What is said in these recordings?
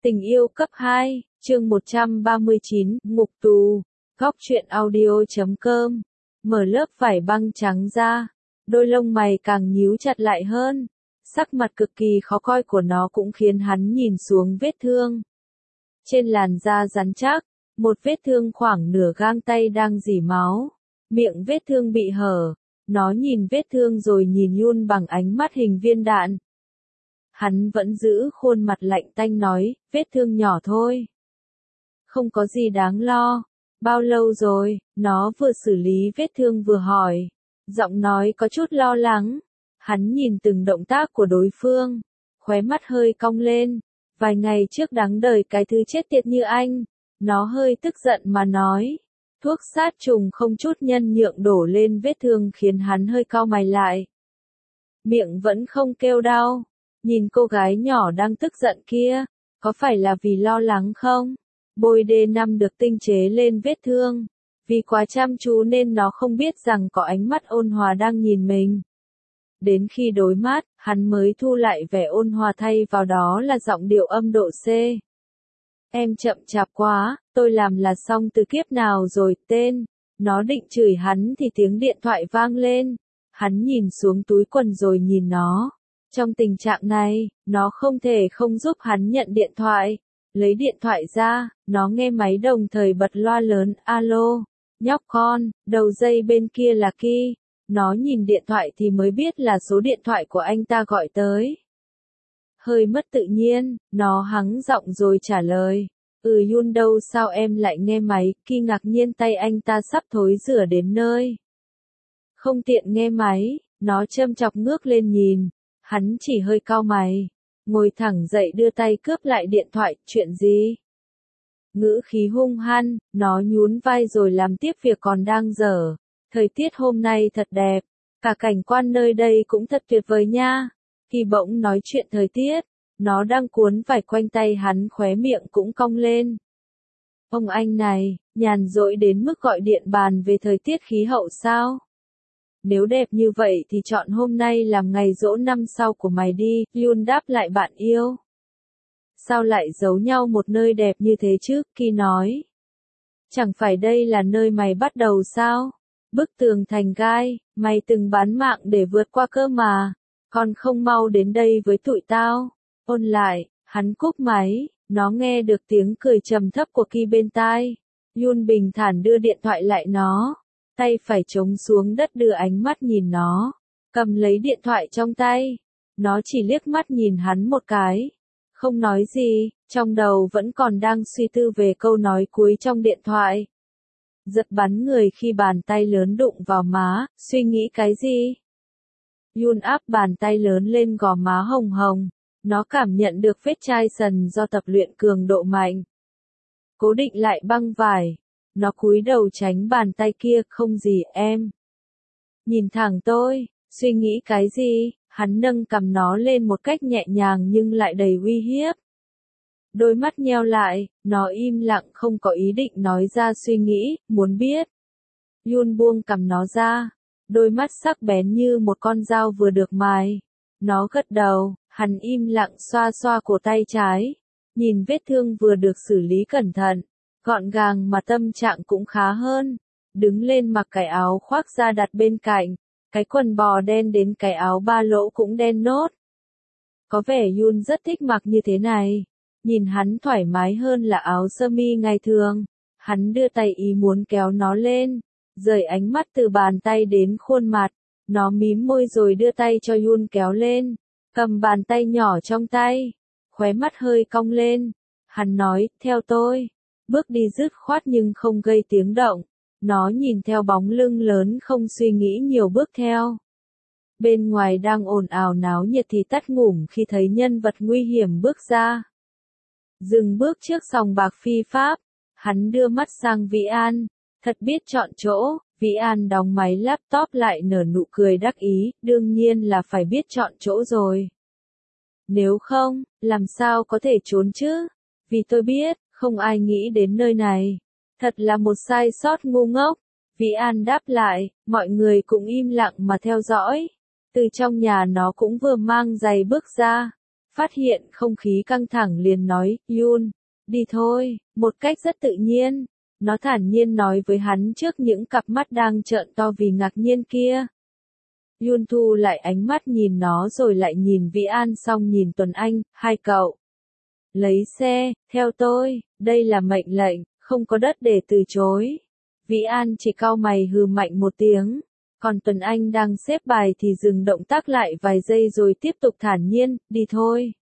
Tình yêu cấp 2, chương 139, ngục tù, góc truyện audio.com. Mở lớp vải băng trắng ra, đôi lông mày càng nhíu chặt lại hơn. Sắc mặt cực kỳ khó coi của nó cũng khiến hắn nhìn xuống vết thương. Trên làn da rắn chắc, một vết thương khoảng nửa gang tay đang rỉ máu. Miệng vết thương bị hở. Nó nhìn vết thương rồi nhìn Yun bằng ánh mắt hình viên đạn. Hắn vẫn giữ khuôn mặt lạnh tanh nói, vết thương nhỏ thôi. Không có gì đáng lo. Bao lâu rồi? Nó vừa xử lý vết thương vừa hỏi. Giọng nói có chút lo lắng. Hắn nhìn từng động tác của đối phương. Khóe mắt hơi cong lên. Vài ngày trước đáng đời cái thứ chết tiệt như anh. Nó hơi tức giận mà nói. Thuốc sát trùng không chút nhân nhượng đổ lên vết thương khiến hắn hơi cau mày lại. Miệng vẫn không kêu đau. Nhìn cô gái nhỏ đang tức giận kia, có phải là vì lo lắng không? Bôi D5 được tinh chế lên vết thương. Vì quá chăm chú nên nó không biết rằng có ánh mắt ôn hòa đang nhìn mình. Đến khi đối mắt, hắn mới thu lại vẻ ôn hòa thay vào đó là giọng điệu âm độ C. Em chậm chạp quá, tôi làm là xong từ kiếp nào rồi, tên. Nó định chửi hắn thì tiếng điện thoại vang lên. Hắn nhìn xuống túi quần rồi nhìn nó. Trong tình trạng này, nó không thể không giúp hắn nhận điện thoại. Lấy điện thoại ra, nó nghe máy đồng thời bật loa lớn, alo, nhóc con, đầu dây bên kia là Ki. Nó nhìn điện thoại thì mới biết là số điện thoại của anh ta gọi tới. Hơi mất tự nhiên, nó hắng giọng rồi trả lời. Yun đâu sao em lại nghe máy, Ki ngạc nhiên tay anh ta sắp thối rửa đến nơi. Không tiện nghe máy, nó châm chọc ngước lên nhìn. Hắn chỉ hơi cau mày, ngồi thẳng dậy đưa tay cướp lại điện thoại, chuyện gì? Ngữ khí hung hăng, nó nhún vai rồi làm tiếp việc còn đang dở. Thời tiết hôm nay thật đẹp, cả cảnh quan nơi đây cũng thật tuyệt vời nha. Khi bỗng nói chuyện thời tiết, nó đang cuốn vải quanh tay hắn khóe miệng cũng cong lên. Ông anh này, nhàn rỗi đến mức gọi điện bàn về thời tiết khí hậu sao? Nếu đẹp như vậy thì chọn hôm nay làm ngày giỗ năm sau của mày đi, Yun đáp lại bạn yêu. Sao lại giấu nhau một nơi đẹp như thế chứ, Ki nói. Chẳng phải đây là nơi mày bắt đầu sao? Bức tường thành gai, mày từng bán mạng để vượt qua cơ mà. Còn không mau đến đây với tụi tao. Ôn lại, hắn cúp máy, nó nghe được tiếng cười trầm thấp của Ki bên tai. Yun bình thản đưa điện thoại lại nó. Tay phải chống xuống đất đưa ánh mắt nhìn nó. Cầm lấy điện thoại trong tay. Nó chỉ liếc mắt nhìn hắn một cái. Không nói gì, trong đầu vẫn còn đang suy tư về câu nói cuối trong điện thoại. Giật bắn người khi bàn tay lớn đụng vào má, suy nghĩ cái gì? Yun áp bàn tay lớn lên gò má hồng hồng. Nó cảm nhận được vết chai sần do tập luyện cường độ mạnh. Cố định lại băng vải. Nó cúi đầu tránh bàn tay kia, không gì em. Nhìn thẳng tôi, suy nghĩ cái gì, hắn nâng cằm nó lên một cách nhẹ nhàng nhưng lại đầy uy hiếp. Đôi mắt nheo lại, nó im lặng không có ý định nói ra suy nghĩ, muốn biết. Yun buông cằm nó ra, đôi mắt sắc bén như một con dao vừa được mài. Nó gật đầu, hắn im lặng xoa xoa cổ tay trái, nhìn vết thương vừa được xử lý cẩn thận. Gọn gàng mà tâm trạng cũng khá hơn. Đứng lên mặc cái áo khoác ra đặt bên cạnh. Cái quần bò đen đến cái áo ba lỗ cũng đen nốt. Có vẻ Yun rất thích mặc như thế này. Nhìn hắn thoải mái hơn là áo sơ mi ngày thường. Hắn đưa tay ý muốn kéo nó lên. Rời ánh mắt từ bàn tay đến khuôn mặt. Nó mím môi rồi đưa tay cho Yun kéo lên. Cầm bàn tay nhỏ trong tay. Khóe mắt hơi cong lên. Hắn nói, theo tôi. Bước đi dứt khoát nhưng không gây tiếng động. Nó nhìn theo bóng lưng lớn không suy nghĩ nhiều bước theo. Bên ngoài đang ồn ào náo nhiệt thì tắt ngủm khi thấy nhân vật nguy hiểm bước ra. Dừng bước trước sòng bạc phi pháp. Hắn đưa mắt sang Vĩ An. Thật biết chọn chỗ. Vĩ An đóng máy laptop lại nở nụ cười đắc ý. Đương nhiên là phải biết chọn chỗ rồi. Nếu không, làm sao có thể trốn chứ? Vì tôi biết. Không ai nghĩ đến nơi này. Thật là một sai sót ngu ngốc. Vĩ An đáp lại, mọi người cũng im lặng mà theo dõi. Từ trong nhà nó cũng vừa mang giày bước ra. Phát hiện không khí căng thẳng liền nói, Yun, đi thôi, một cách rất tự nhiên. Nó thản nhiên nói với hắn trước những cặp mắt đang trợn to vì ngạc nhiên kia. Yun thu lại ánh mắt nhìn nó rồi lại nhìn Vĩ An xong nhìn Tuấn Anh, hai cậu. Lấy xe, theo tôi, đây là mệnh lệnh, không có đất để từ chối. Vĩ An chỉ cau mày hừ mạnh một tiếng, còn Tuấn Anh đang xếp bài thì dừng động tác lại vài giây rồi tiếp tục thản nhiên, đi thôi.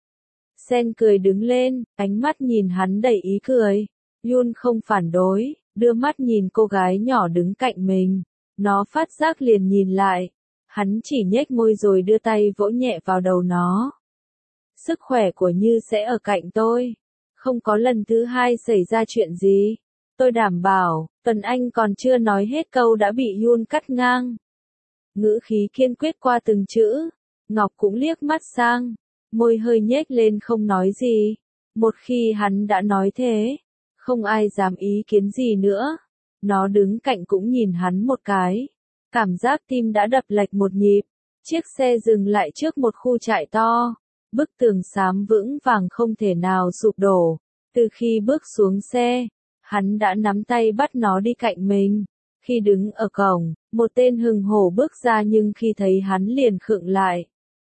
Sen cười đứng lên, ánh mắt nhìn hắn đầy ý cười. Yun không phản đối, đưa mắt nhìn cô gái nhỏ đứng cạnh mình. Nó phát giác liền nhìn lại. Hắn chỉ nhếch môi rồi đưa tay vỗ nhẹ vào đầu nó. Sức khỏe của Như sẽ ở cạnh tôi. Không có lần thứ hai xảy ra chuyện gì. Tôi đảm bảo, Tuấn Anh còn chưa nói hết câu đã bị Yun cắt ngang. Ngữ khí kiên quyết qua từng chữ. Ngọc cũng liếc mắt sang. Môi hơi nhếch lên không nói gì. Một khi hắn đã nói thế, không ai dám ý kiến gì nữa. Nó đứng cạnh cũng nhìn hắn một cái. Cảm giác tim đã đập lệch một nhịp. Chiếc xe dừng lại trước một khu trại to. Bức tường xám vững vàng không thể nào sụp đổ. Từ khi bước xuống xe, hắn đã nắm tay bắt nó đi cạnh mình. Khi đứng ở cổng, một tên hùng hổ bước ra nhưng khi thấy hắn liền khựng lại.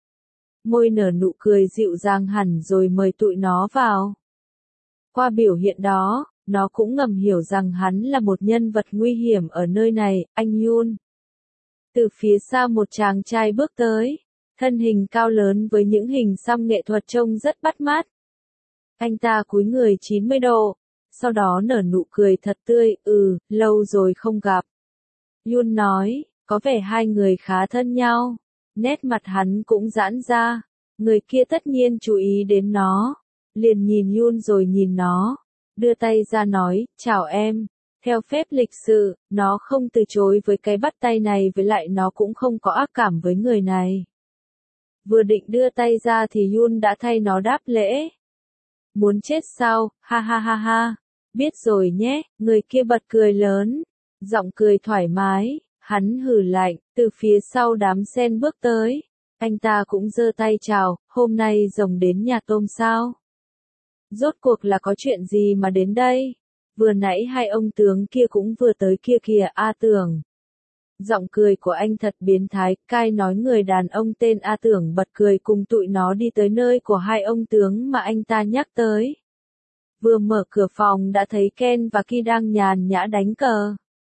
Môi nở nụ cười dịu dàng hẳn rồi mời tụi nó vào. Qua biểu hiện đó, nó cũng ngầm hiểu rằng hắn là một nhân vật nguy hiểm ở nơi này, anh Yun. Từ phía xa một chàng trai bước tới, thân hình cao lớn với những hình xăm nghệ thuật trông rất bắt mắt. Anh ta cúi người 90 độ, sau đó nở nụ cười thật tươi, lâu rồi không gặp. Yun nói, có vẻ hai người khá thân nhau. Nét mặt hắn cũng giãn ra, người kia tất nhiên chú ý đến nó. Liền nhìn Yun rồi nhìn nó, đưa tay ra nói, chào em. Theo phép lịch sự, nó không từ chối với cái bắt tay này với lại nó cũng không có ác cảm với người này. Vừa định đưa tay ra thì Yun đã thay nó đáp lễ. Muốn chết sao, ha ha ha ha. Biết rồi nhé, người kia bật cười lớn, giọng cười thoải mái, hắn hừ lạnh, từ phía sau đám sen bước tới. Anh ta cũng giơ tay chào, hôm nay rồng đến nhà tôm sao? Rốt cuộc là có chuyện gì mà đến đây? Vừa nãy hai ông tướng kia cũng vừa tới kia kìa, A Tưởng. Giọng cười của anh thật biến thái, cai nói người đàn ông tên A Tưởng bật cười cùng tụi nó đi tới nơi của hai ông tướng mà anh ta nhắc tới. Vừa mở cửa phòng đã thấy Ken và Ki đang nhàn nhã đánh cờ.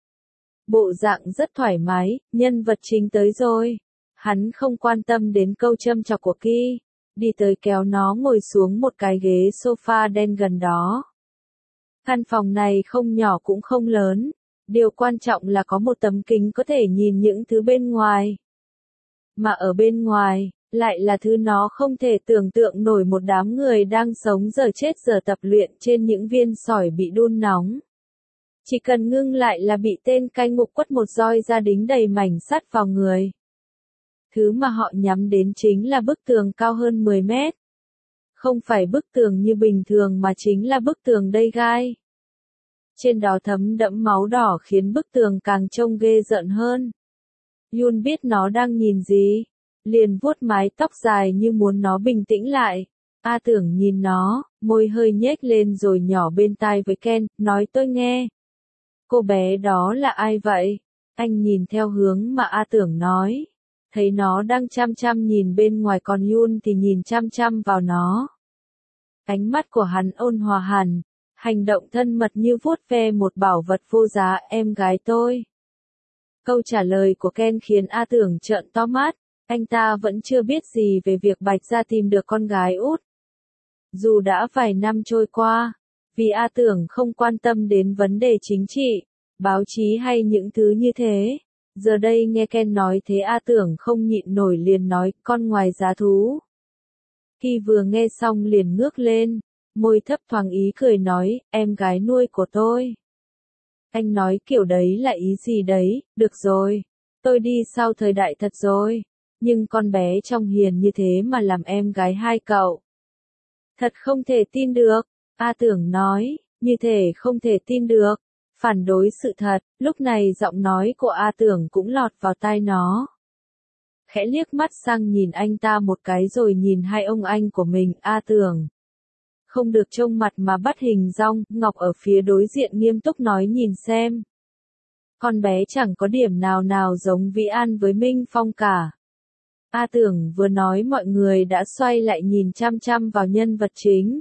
Bộ dạng rất thoải mái, nhân vật chính tới rồi. Hắn không quan tâm đến câu châm chọc của Ki, đi tới kéo nó ngồi xuống một cái ghế sofa đen gần đó. Căn phòng này không nhỏ cũng không lớn, điều quan trọng là có một tấm kính có thể nhìn những thứ bên ngoài. Mà ở bên ngoài, lại là thứ nó không thể tưởng tượng nổi, một đám người đang sống giờ chết giờ tập luyện trên những viên sỏi bị đun nóng. Chỉ cần ngưng lại là bị tên cai ngục quất một roi ra đính đầy mảnh sắt vào người. Thứ mà họ nhắm đến chính là bức tường cao hơn 10 mét. Không phải bức tường như bình thường mà chính là bức tường đầy gai. Trên đó thấm đẫm máu đỏ khiến bức tường càng trông ghê rợn hơn. Yun biết nó đang nhìn gì, liền vuốt mái tóc dài như muốn nó bình tĩnh lại. A Tưởng nhìn nó, môi hơi nhếch lên rồi nhỏ bên tai với Ken, nói tôi nghe. Cô bé đó là ai vậy? Anh nhìn theo hướng mà A Tưởng nói. Thấy nó đang chăm chăm nhìn bên ngoài còn Yun thì nhìn chăm chăm vào nó. Ánh mắt của hắn ôn hòa hẳn, hành động thân mật như vuốt ve một bảo vật vô giá, em gái tôi. Câu trả lời của Ken khiến A Tưởng trợn to mắt, anh ta vẫn chưa biết gì về việc Bạch Gia tìm được con gái út. Dù đã vài năm trôi qua, vì A Tưởng không quan tâm đến vấn đề chính trị, báo chí hay những thứ như thế. Giờ đây nghe Ken nói thế A Tưởng không nhịn nổi liền nói, con ngoài giá thú. Khi vừa nghe xong liền ngước lên, môi thấp thoáng ý cười nói, em gái nuôi của tôi. Anh nói kiểu đấy là ý gì đấy, được rồi. Tôi đi sau thời đại thật rồi. Nhưng con bé trong hiền như thế mà làm em gái hai cậu. Thật không thể tin được. A Tưởng nói, như thể không thể tin được. Phản đối sự thật, lúc này giọng nói của A Tưởng cũng lọt vào tai nó. khẽ liếc mắt sang nhìn anh ta một cái rồi nhìn hai ông anh của mình. A Tưởng không được trông mặt mà bắt hình dong. Ngọc ở phía đối diện nghiêm túc nói, nhìn xem. Con bé chẳng có điểm nào nào giống Vĩ An với Minh Phong cả. A Tưởng vừa nói mọi người đã xoay lại nhìn chăm chăm vào nhân vật chính.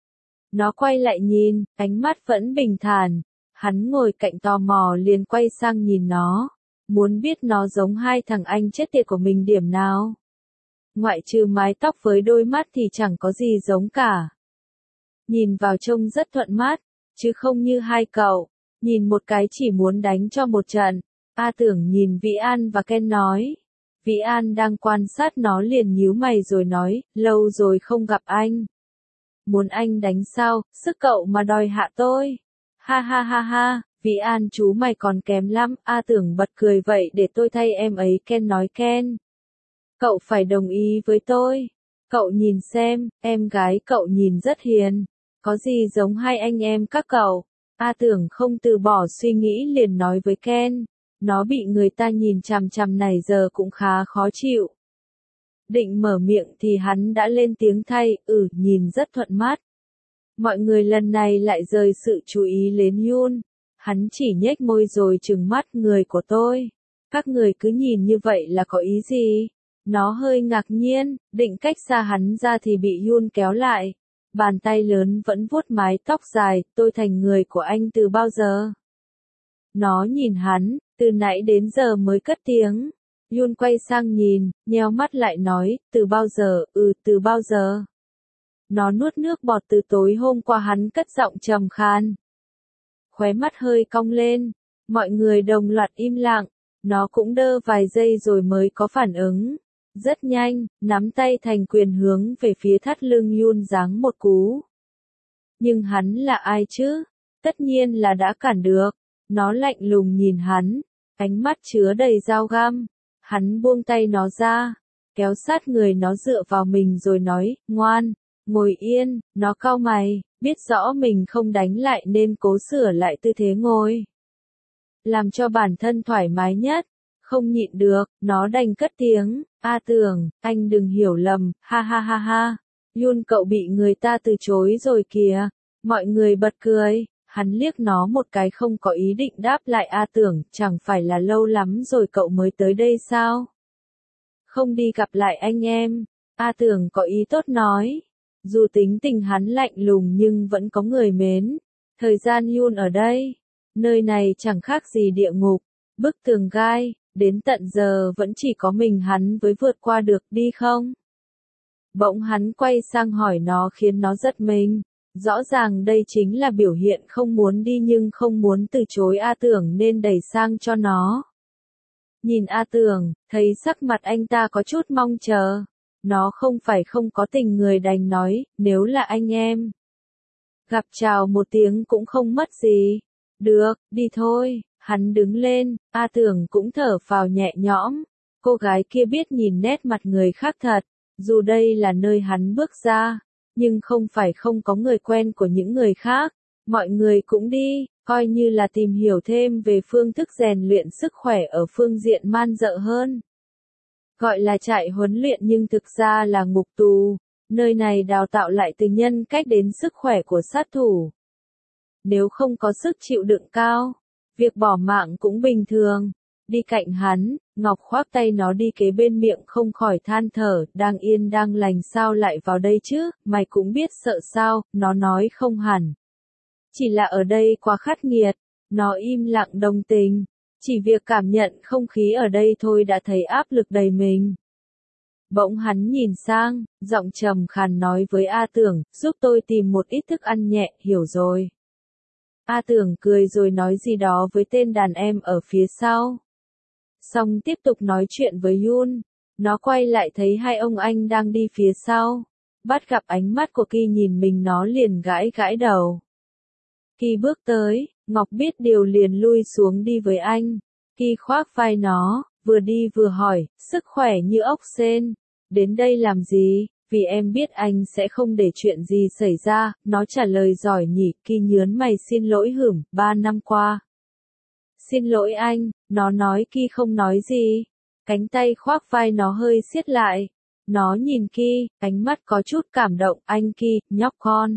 Nó quay lại nhìn, ánh mắt vẫn bình thản. Hắn ngồi cạnh tò mò liền quay sang nhìn nó. Muốn biết nó giống hai thằng anh chết tiệt của mình điểm nào. Ngoại trừ mái tóc với đôi mắt thì chẳng có gì giống cả. Nhìn vào trông rất thuận mắt, chứ không như hai cậu. Nhìn một cái chỉ muốn đánh cho một trận. A Tưởng nhìn Vĩ An và Ken nói. Vĩ An đang quan sát nó liền nhíu mày rồi nói, lâu rồi không gặp anh. Muốn anh đánh sao, sức cậu mà đòi hạ tôi. Ha ha ha ha, Vĩ An chú mày còn kém lắm. A Tưởng bật cười, vậy để tôi thay em ấy. Ken nói, Ken, cậu phải đồng ý với tôi. Cậu nhìn xem, em gái cậu nhìn rất hiền. Có gì giống hai anh em các cậu. A Tưởng không từ bỏ suy nghĩ liền nói với Ken. Nó bị người ta nhìn chằm chằm này giờ cũng khá khó chịu. Định mở miệng thì hắn đã lên tiếng thay, nhìn rất thuận mắt. Mọi người lần này lại rời sự chú ý lên Yun. Hắn chỉ nhếch môi rồi trừng mắt, người của tôi. Các người cứ nhìn như vậy là có ý gì? Nó hơi ngạc nhiên, định cách xa hắn ra thì bị Yun kéo lại. Bàn tay lớn vẫn vuốt mái tóc dài, tôi thành người của anh từ bao giờ? Nó nhìn hắn, từ nãy đến giờ mới cất tiếng. Yun quay sang nhìn, nheo mắt lại nói, từ bao giờ, từ bao giờ. Nó nuốt nước bọt, từ tối hôm qua. Hắn cất giọng trầm khan. Khóe mắt hơi cong lên, mọi người đồng loạt im lặng, nó cũng đơ vài giây rồi mới có phản ứng. Rất nhanh, nắm tay thành quyền hướng về phía thắt lưng Yun giáng một cú. Nhưng hắn là ai chứ? Tất nhiên là đã cản được. Nó lạnh lùng nhìn hắn, ánh mắt chứa đầy dao găm. Hắn buông tay nó ra, kéo sát người nó dựa vào mình rồi nói, ngoan, ngồi yên. Nó cau mày, biết rõ mình không đánh lại nên cố sửa lại tư thế ngồi. Làm cho bản thân thoải mái nhất. Không nhịn được, nó đành cất tiếng, A Tưởng, anh đừng hiểu lầm, ha ha ha ha. Yun, cậu bị người ta từ chối rồi kìa. Mọi người bật cười. Hắn liếc nó một cái không có ý định đáp lại. A Tưởng, chẳng phải là lâu lắm rồi cậu mới tới đây sao? Không đi gặp lại anh em. A Tưởng có ý tốt nói. Dù tính tình hắn lạnh lùng nhưng vẫn có người mến. Thời gian Yun ở đây. Nơi này chẳng khác gì địa ngục. Bức tường gai, đến tận giờ vẫn chỉ có mình hắn với vượt qua được, đi không? Bỗng hắn quay sang hỏi nó khiến nó giật mình. Rõ ràng đây chính là biểu hiện không muốn đi nhưng không muốn từ chối A Tưởng nên đẩy sang cho nó. Nhìn A Tưởng, thấy sắc mặt anh ta có chút mong chờ. Nó không phải không có tình người đành nói, nếu là anh em. Gặp chào một tiếng cũng không mất gì. Được, đi thôi. Hắn đứng lên, A Tưởng cũng thở phào nhẹ nhõm. Cô gái kia biết nhìn nét mặt người khác thật. Dù đây là nơi hắn bước ra, nhưng không phải không có người quen của những người khác. Mọi người cũng đi, coi như là tìm hiểu thêm về phương thức rèn luyện sức khỏe ở phương diện man dợ hơn. Gọi là trại huấn luyện nhưng thực ra là ngục tù. Nơi này đào tạo lại từ nhân cách đến sức khỏe của sát thủ. Nếu không có sức chịu đựng cao, việc bỏ mạng cũng bình thường. Đi cạnh hắn, Ngọc khoác tay nó đi kế bên miệng không khỏi than thở, đang yên đang lành sao lại vào đây chứ, mày cũng biết sợ sao, nó nói không hẳn. Chỉ là ở đây quá khắc nghiệt, nó im lặng đồng tình. Chỉ việc cảm nhận không khí ở đây thôi đã thấy áp lực đầy mình. Bỗng hắn nhìn sang, giọng trầm khàn nói với A Tưởng, giúp tôi tìm một ít thức ăn nhẹ, hiểu rồi. A Tưởng cười rồi nói gì đó với tên đàn em ở phía sau. Xong tiếp tục nói chuyện với Yun. Nó quay lại thấy hai ông anh đang đi phía sau. Bắt gặp ánh mắt của Ki nhìn mình nó liền gãi gãi đầu. Ki bước tới, Ngọc biết điều liền lui xuống đi với anh. Ki khoác vai nó, vừa đi vừa hỏi, sức khỏe như ốc sên. Đến đây làm gì? Vì em biết anh sẽ không để chuyện gì xảy ra. Nó trả lời giỏi nhỉ. Ki nhớn mày, xin lỗi hửm, 3 năm qua. Xin lỗi anh, nó nói. Ki không nói gì. Cánh tay khoác vai nó hơi siết lại. Nó nhìn Ki, ánh mắt có chút cảm động. Anh Ki, nhóc con.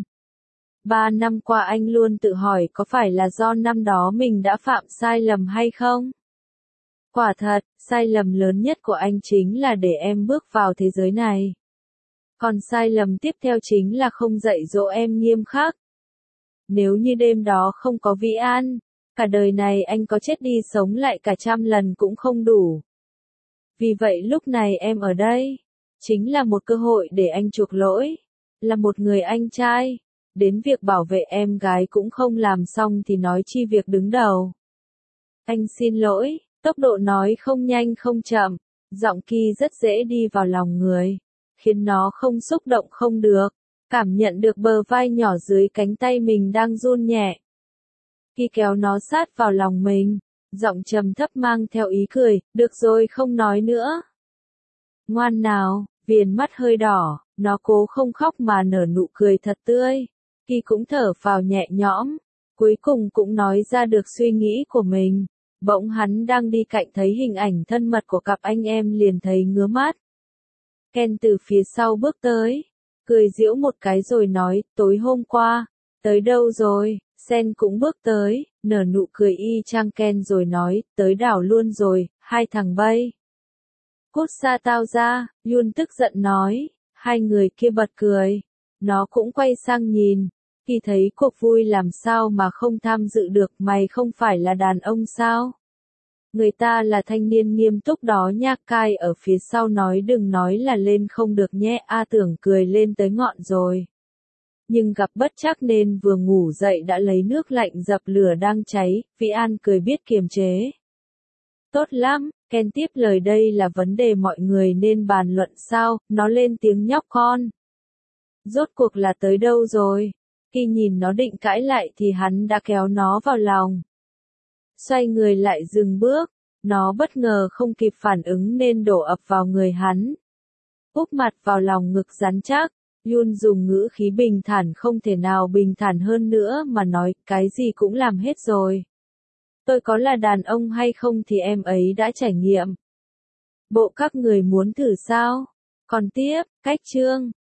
3 năm qua anh luôn tự hỏi có phải là do năm đó mình đã phạm sai lầm hay không? Quả thật, sai lầm lớn nhất của anh chính là để em bước vào thế giới này. Còn sai lầm tiếp theo chính là không dạy dỗ em nghiêm khắc. Nếu như đêm đó không có Vĩ An, cả đời này anh có chết đi sống lại cả 100 lần cũng không đủ. Vì vậy lúc này em ở đây, chính là một cơ hội để anh chuộc lỗi. Là một người anh trai, đến việc bảo vệ em gái cũng không làm xong thì nói chi việc đứng đầu. Anh xin lỗi, tốc độ nói không nhanh không chậm, giọng Ki rất dễ đi vào lòng người, khiến nó không xúc động không được, cảm nhận được bờ vai nhỏ dưới cánh tay mình đang run nhẹ. Ki kéo nó sát vào lòng mình, giọng trầm thấp mang theo ý cười, được rồi không nói nữa. Ngoan nào, viền mắt hơi đỏ, nó cố không khóc mà nở nụ cười thật tươi. Ki cũng thở phào nhẹ nhõm, cuối cùng cũng nói ra được suy nghĩ của mình. Bỗng hắn đang đi cạnh thấy hình ảnh thân mật của cặp anh em liền thấy ngứa mắt. Ken từ phía sau bước tới, cười giễu một cái rồi nói, tối hôm qua, tới đâu rồi? Sen cũng bước tới, nở nụ cười y chang Ken rồi nói, tới đảo luôn rồi, hai thằng bay. Cút xa tao ra, Yun tức giận nói, hai người kia bật cười. Nó cũng quay sang nhìn, khi thấy cuộc vui làm sao mà không tham dự được, mày không phải là đàn ông sao? Người ta là thanh niên nghiêm túc đó nha. Cai ở phía sau nói đừng nói là lên không được nhé. A Tưởng cười lên tới ngọn rồi. Nhưng gặp bất trắc nên vừa ngủ dậy đã lấy nước lạnh dập lửa đang cháy. Vĩ An cười biết kiềm chế. Tốt lắm, Ken tiếp lời, đây là vấn đề mọi người nên bàn luận sao? Nó lên tiếng, nhóc con. Rốt cuộc là tới đâu rồi? Khi nhìn nó định cãi lại thì hắn đã kéo nó vào lòng. Xoay người lại dừng bước, nó bất ngờ không kịp phản ứng nên đổ ập vào người hắn. Úp mặt vào lòng ngực rắn chắc, Yun dùng ngữ khí bình thản không thể nào bình thản hơn nữa mà nói, cái gì cũng làm hết rồi. Tôi có là đàn ông hay không thì em ấy đã trải nghiệm. Bộ các người muốn thử sao? Còn tiếp, cách chương.